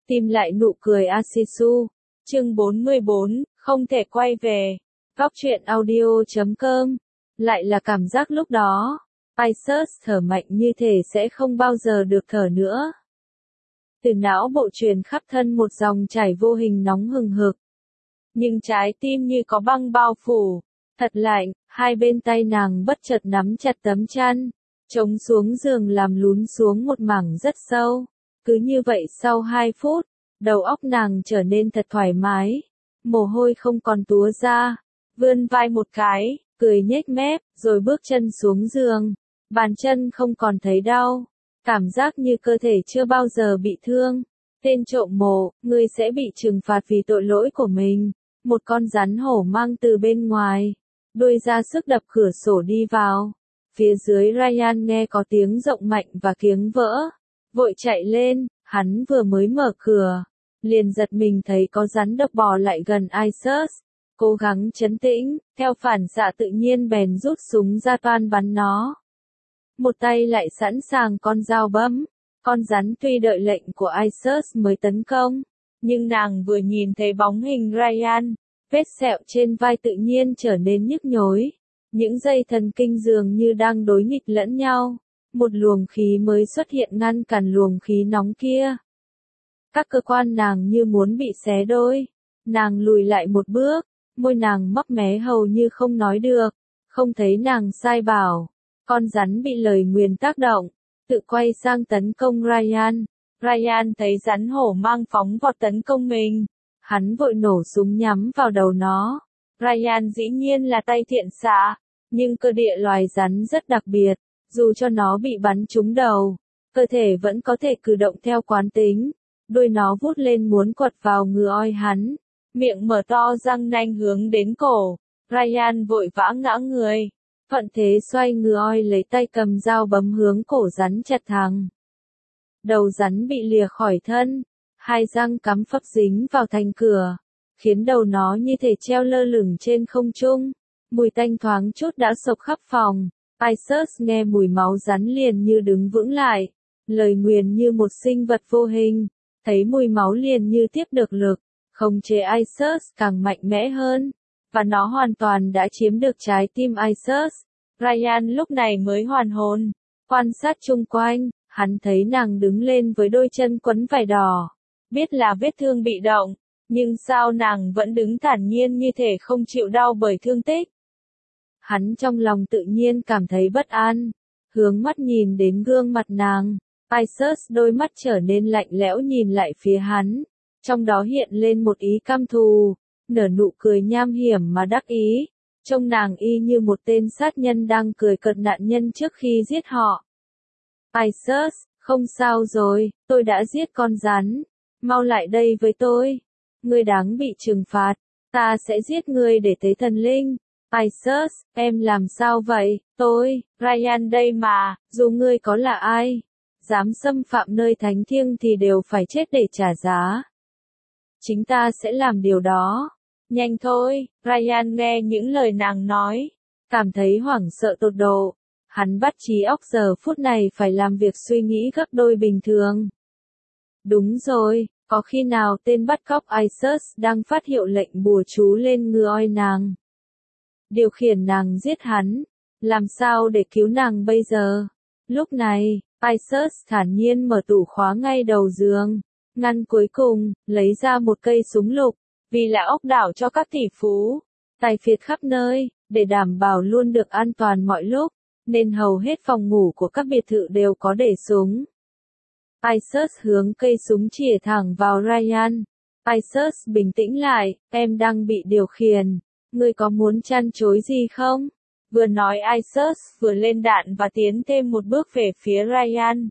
Tìm lại nụ cười Asisu. Chương 44, không thể quay về. Góc truyện audio.com. Lại là cảm giác lúc đó. Isus thở mạnh như thể sẽ không bao giờ được thở nữa. Từ não bộ truyền khắp thân một dòng chảy vô hình nóng hừng hực. Nhưng trái tim như có băng bao phủ. Thật lạnh, hai bên tay nàng bất chợt nắm chặt tấm chăn. Chống xuống giường làm lún xuống một mảng rất sâu. Cứ như vậy sau 2 phút, đầu óc nàng trở nên thật thoải mái. Mồ hôi không còn túa ra. Vươn vai một cái, cười nhếch mép, rồi bước chân xuống giường. Bàn chân không còn thấy đau. Cảm giác như cơ thể chưa bao giờ bị thương. Tên trộm mộ, ngươi sẽ bị trừng phạt vì tội lỗi của mình. Một con rắn hổ mang từ bên ngoài. Đuôi ra sức đập cửa sổ đi vào. Phía dưới Ryan nghe có tiếng rộng mạnh và kiếng vỡ. Vội chạy lên, hắn vừa mới mở cửa. Liền giật mình thấy có rắn độc bò lại gần Isus. Cố gắng trấn tĩnh, theo phản xạ tự nhiên bèn rút súng ra toan bắn nó. Một tay lại sẵn sàng con dao bấm. Con rắn tuy đợi lệnh của Isus mới tấn công. Nhưng nàng vừa nhìn thấy bóng hình Ryan. Vết sẹo trên vai tự nhiên trở nên nhức nhối. Những dây thần kinh dường như đang đối nghịch lẫn nhau. Một luồng khí mới xuất hiện ngăn cản luồng khí nóng kia. Các cơ quan nàng như muốn bị xé đôi. Nàng lùi lại một bước, môi nàng mấp mé hầu như không nói được. Không thấy nàng sai bảo. Con rắn bị lời nguyền tác động, tự quay sang tấn công Ryan. Ryan thấy rắn hổ mang phóng vọt tấn công mình. Hắn vội nổ súng nhắm vào đầu nó. Ryan dĩ nhiên là tay thiện xạ, nhưng cơ địa loài rắn rất đặc biệt. Dù cho nó bị bắn trúng đầu, cơ thể vẫn có thể cử động theo quán tính. Đuôi nó vút lên muốn quật vào ngựa oi hắn. Miệng mở to răng nanh hướng đến cổ. Ryan vội vã ngã người. Thuận thế xoay ngựa oi lấy tay cầm dao bấm hướng cổ rắn chặt thẳng. Đầu rắn bị lìa khỏi thân. Hai răng cắm phập dính vào thành cửa. Khiến đầu nó như thể treo lơ lửng trên không trung. Mùi tanh thoáng chút đã sộc khắp phòng. Isus nghe mùi máu rắn liền như đứng vững lại. Lời nguyền như một sinh vật vô hình. Thấy mùi máu liền như tiếp được lực. Khống chế Isus càng mạnh mẽ hơn. Và nó hoàn toàn đã chiếm được trái tim Isus. Ryan lúc này mới hoàn hồn. Quan sát chung quanh, hắn thấy nàng đứng lên với đôi chân quấn vải đỏ. Biết là vết thương bị động. Nhưng sao nàng vẫn đứng thản nhiên như thể không chịu đau bởi thương tích. Hắn trong lòng tự nhiên cảm thấy bất an. Hướng mắt nhìn đến gương mặt nàng. Isus đôi mắt trở nên lạnh lẽo nhìn lại phía hắn. Trong đó hiện lên một ý căm thù. Nở nụ cười nham hiểm mà đắc ý. Trông nàng y như một tên sát nhân đang cười cợt nạn nhân trước khi giết họ. Isus, không sao rồi, tôi đã giết con rắn. Mau lại đây với tôi. Ngươi đáng bị trừng phạt. Ta sẽ giết ngươi để tế thần linh. Isus, em làm sao vậy? Tôi, Ryan đây mà, dù ngươi có là ai, dám xâm phạm nơi thánh thiêng thì đều phải chết để trả giá. Chính ta sẽ làm điều đó. Nhanh thôi, Ryan nghe những lời nàng nói, cảm thấy hoảng sợ tột độ. Hắn bắt trí óc giờ phút này phải làm việc suy nghĩ gấp đôi bình thường. Đúng rồi, có khi nào tên bắt cóc Isus đang phát hiệu lệnh bùa chú lên ngựa oi nàng. Điều khiển nàng giết hắn. Làm sao để cứu nàng bây giờ? Lúc này, Isus thản nhiên mở tủ khóa ngay đầu giường. Ngăn cuối cùng, lấy ra một cây súng lục. Vì là ốc đảo cho các tỷ phú. Tài phiệt khắp nơi, để đảm bảo luôn được an toàn mọi lúc. Nên hầu hết phòng ngủ của các biệt thự đều có để súng. Isus hướng cây súng chĩa thẳng vào Ryan. Isus bình tĩnh lại, em đang bị điều khiển. Ngươi có muốn chăn chối gì không? Vừa nói Isus vừa lên đạn và tiến thêm một bước về phía Ryan.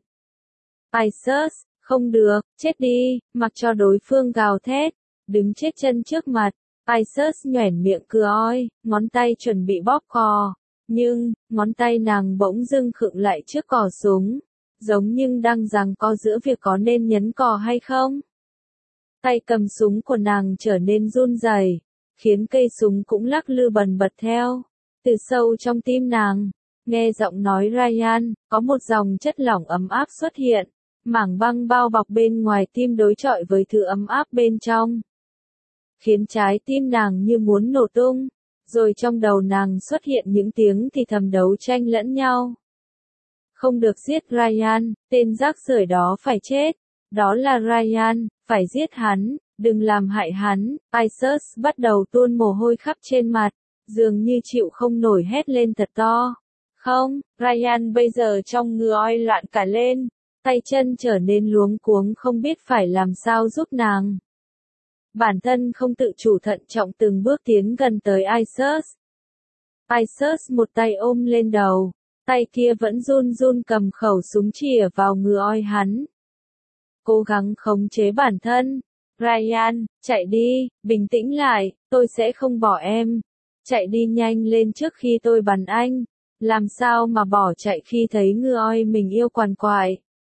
Isus, không được, chết đi, mặc cho đối phương gào thét. Đứng chết chân trước mặt. Isus nhoẻn miệng cười oi, ngón tay chuẩn bị bóp cò. Nhưng, ngón tay nàng bỗng dưng khựng lại trước cò súng. Giống như đang giằng co giữa việc có nên nhấn cò hay không. Tay cầm súng của nàng trở nên run rẩy, khiến cây súng cũng lắc lư bần bật theo. Từ sâu trong tim nàng, nghe giọng nói Ryan, có một dòng chất lỏng ấm áp xuất hiện. Mảng băng bao bọc bên ngoài tim đối chọi với thứ ấm áp bên trong, khiến trái tim nàng như muốn nổ tung, rồi trong đầu nàng xuất hiện những tiếng thì thầm đấu tranh lẫn nhau. Không được giết Ryan, tên rác rưởi đó phải chết. Đó là Ryan, phải giết hắn, đừng làm hại hắn. Isus bắt đầu tuôn mồ hôi khắp trên mặt, dường như chịu không nổi hét lên thật to. Không, Ryan bây giờ trong ngựa oi loạn cả lên, tay chân trở nên luống cuống không biết phải làm sao giúp nàng. Bản thân không tự chủ thận trọng từng bước tiến gần tới Isus. Isus một tay ôm lên đầu, tay kia vẫn run run cầm khẩu súng chĩa vào ngựa oi hắn. Cố gắng khống chế bản thân. Ryan, chạy đi, bình tĩnh lại, tôi sẽ không bỏ em. Chạy đi nhanh lên trước khi tôi bắn anh. Làm sao mà bỏ chạy khi thấy ngựa oi mình yêu quằn quại.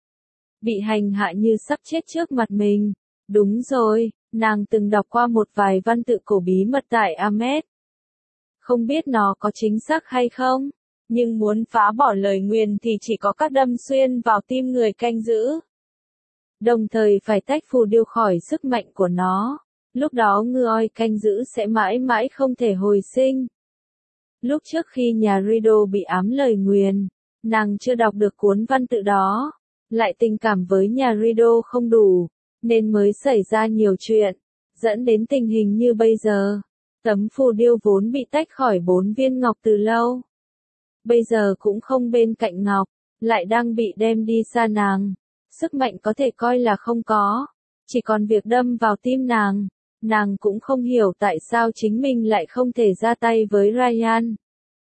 Bị hành hạ như sắp chết trước mặt mình. Đúng rồi, nàng từng đọc qua một vài văn tự cổ bí mật tại Ahmed. Không biết nó có chính xác hay không, nhưng muốn phá bỏ lời nguyền thì chỉ có cách đâm xuyên vào tim người canh giữ. Đồng thời phải tách phù điêu khỏi sức mạnh của nó. Lúc đó ngựa oi canh giữ sẽ mãi mãi không thể hồi sinh. Lúc trước khi nhà Riddle bị ám lời nguyền, nàng chưa đọc được cuốn văn tự đó. Lại tình cảm với nhà Riddle không đủ, nên mới xảy ra nhiều chuyện, dẫn đến tình hình như bây giờ. Tấm phù điêu vốn bị tách khỏi 4 viên ngọc từ lâu. Bây giờ cũng không bên cạnh ngọc, lại đang bị đem đi xa nàng. Sức mạnh có thể coi là không có, chỉ còn việc đâm vào tim nàng. Nàng cũng không hiểu tại sao chính mình lại không thể ra tay với Ryan.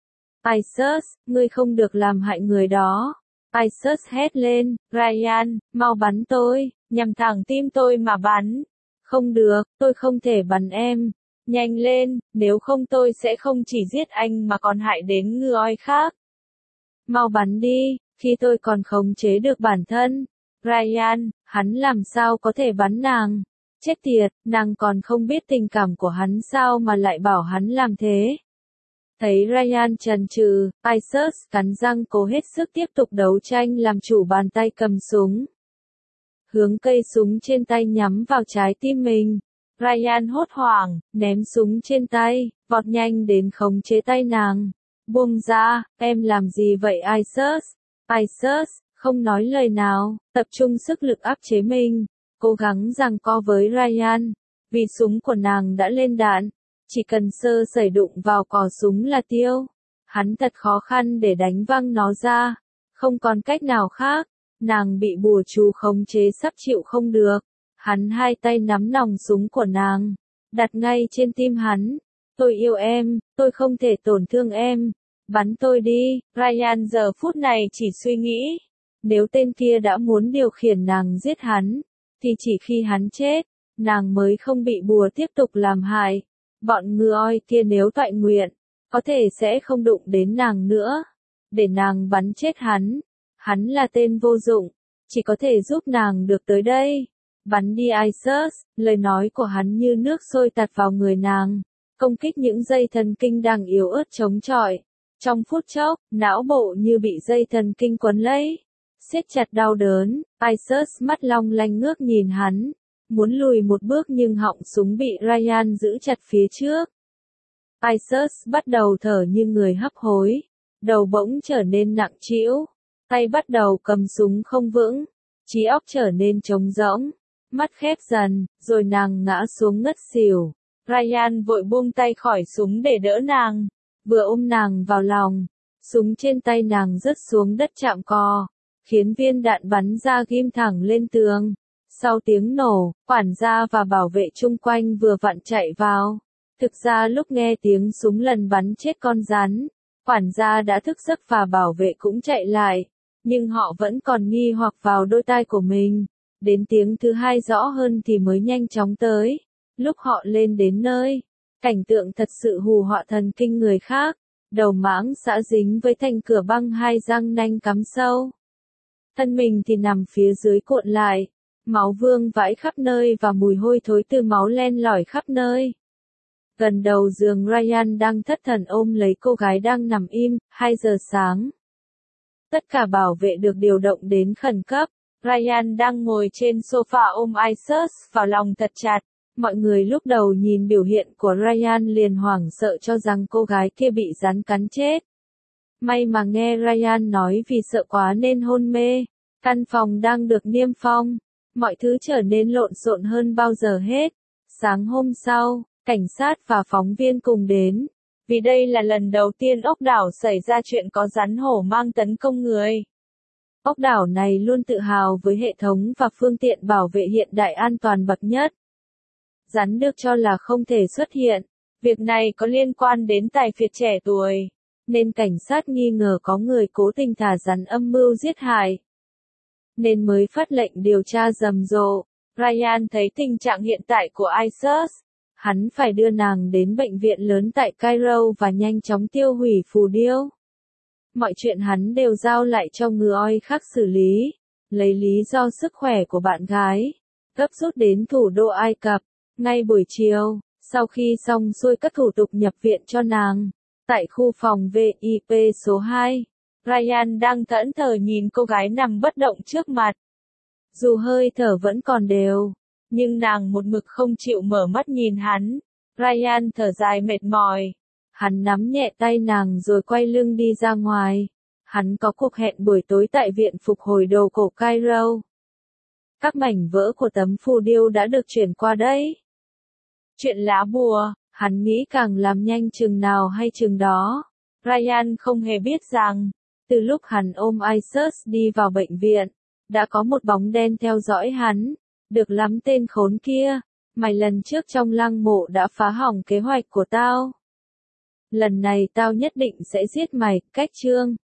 Isus, ngươi không được làm hại người đó. Isus hét lên, Ryan, mau bắn tôi, nhằm thẳng tim tôi mà bắn. Không được, tôi không thể bắn em. Nhanh lên, nếu không tôi sẽ không chỉ giết anh mà còn hại đến ngựa oi khác. Mau bắn đi, khi tôi còn khống chế được bản thân. Ryan, hắn làm sao có thể bắn nàng? Chết tiệt, nàng còn không biết tình cảm của hắn sao mà lại bảo hắn làm thế. Thấy Ryan chần chừ, Isus cắn răng cố hết sức tiếp tục đấu tranh làm chủ bàn tay cầm súng. Hướng cây súng trên tay nhắm vào trái tim mình. Ryan hốt hoảng, ném súng trên tay, vọt nhanh đến khống chế tay nàng. Buông ra, em làm gì vậy Isus? Isus, không nói lời nào, tập trung sức lực áp chế mình, cố gắng giằng co với Ryan. Vì súng của nàng đã lên đạn, chỉ cần sơ sẩy đụng vào cò súng là tiêu. Hắn thật khó khăn để đánh văng nó ra, không còn cách nào khác. Nàng bị bùa chú khống chế sắp chịu không được. Hắn hai tay nắm nòng súng của nàng, đặt ngay trên tim hắn. Tôi yêu em, tôi không thể tổn thương em. Bắn tôi đi. Ryan giờ phút này chỉ suy nghĩ, nếu tên kia đã muốn điều khiển nàng giết hắn, thì chỉ khi hắn chết, nàng mới không bị bùa tiếp tục làm hại. Bọn ngựa oi kia nếu toại nguyện, có thể sẽ không đụng đến nàng nữa. Để nàng bắn chết hắn. Hắn là tên vô dụng, chỉ có thể giúp nàng được tới đây. Bắn đi Isus, lời nói của hắn như nước sôi tạt vào người nàng, công kích những dây thần kinh đang yếu ớt chống chọi. Trong phút chốc, não bộ như bị dây thần kinh quấn lấy, siết chặt đau đớn. Isus mắt long lanh ngước nhìn hắn, muốn lùi một bước nhưng họng súng bị Ryan giữ chặt phía trước. Isus bắt đầu thở như người hấp hối, đầu bỗng trở nên nặng trĩu, tay bắt đầu cầm súng không vững, trí óc trở nên trống rỗng, mắt khép dần, rồi nàng ngã xuống ngất xỉu. Ryan vội buông tay khỏi súng để đỡ nàng, vừa ôm nàng vào lòng, súng trên tay nàng rớt xuống đất chạm cò, khiến viên đạn bắn ra ghim thẳng lên tường. Sau tiếng nổ, quản gia và bảo vệ chung quanh vừa vặn chạy vào. Thực ra lúc nghe tiếng súng lần bắn chết con rắn, quản gia đã thức giấc và bảo vệ cũng chạy lại, nhưng họ vẫn còn nghi hoặc vào đôi tai của mình. Đến tiếng thứ hai rõ hơn thì mới nhanh chóng tới. Lúc họ lên đến nơi, cảnh tượng thật sự hù dọa thần kinh người khác. Đầu mãng xã dính với thành cửa băng, hai răng nanh cắm sâu. Thân mình thì nằm phía dưới cuộn lại. Máu vương vãi khắp nơi và mùi hôi thối từ máu len lỏi khắp nơi. Gần đầu giường Ryan đang thất thần ôm lấy cô gái đang nằm im. 2 giờ sáng. Tất cả bảo vệ được điều động đến khẩn cấp. Ryan đang ngồi trên sofa ôm Isus vào lòng thật chặt. Mọi người lúc đầu nhìn biểu hiện của Ryan liền hoảng sợ cho rằng cô gái kia bị rắn cắn chết. May mà nghe Ryan nói vì sợ quá nên hôn mê. Căn phòng đang được niêm phong. Mọi thứ trở nên lộn xộn hơn bao giờ hết. Sáng hôm sau, cảnh sát và phóng viên cùng đến. Vì đây là lần đầu tiên ốc đảo xảy ra chuyện có rắn hổ mang tấn công người. Ốc đảo này luôn tự hào với hệ thống và phương tiện bảo vệ hiện đại an toàn bậc nhất. Rắn được cho là không thể xuất hiện. Việc này có liên quan đến tài phiệt trẻ tuổi, nên cảnh sát nghi ngờ có người cố tình thả rắn âm mưu giết hại. Nên mới phát lệnh điều tra rầm rộ. Ryan thấy tình trạng hiện tại của Isus. Hắn phải đưa nàng đến bệnh viện lớn tại Cairo và nhanh chóng tiêu hủy phù điêu. Mọi chuyện hắn đều giao lại cho người oi khác xử lý. Lấy lý do sức khỏe của bạn gái. Gấp rút đến thủ đô Ai Cập. Ngay buổi chiều, sau khi xong xuôi các thủ tục nhập viện cho nàng. Tại khu phòng VIP số 2, Ryan đang thẫn thờ nhìn cô gái nằm bất động trước mặt. Dù hơi thở vẫn còn đều, nhưng nàng một mực không chịu mở mắt nhìn hắn. Ryan thở dài mệt mỏi. Hắn nắm nhẹ tay nàng rồi quay lưng đi ra ngoài. Hắn có cuộc hẹn buổi tối tại viện phục hồi đồ cổ Cairo. Các mảnh vỡ của tấm phù điêu đã được chuyển qua đấy. Chuyện lá bùa, hắn nghĩ càng làm nhanh chừng nào hay chừng đó. Ryan không hề biết rằng, từ lúc hắn ôm Isus đi vào bệnh viện, đã có một bóng đen theo dõi hắn. Được lắm tên khốn kia, mày lần trước trong lăng mộ đã phá hỏng kế hoạch của tao. Lần này tao nhất định sẽ giết mày, cách chương.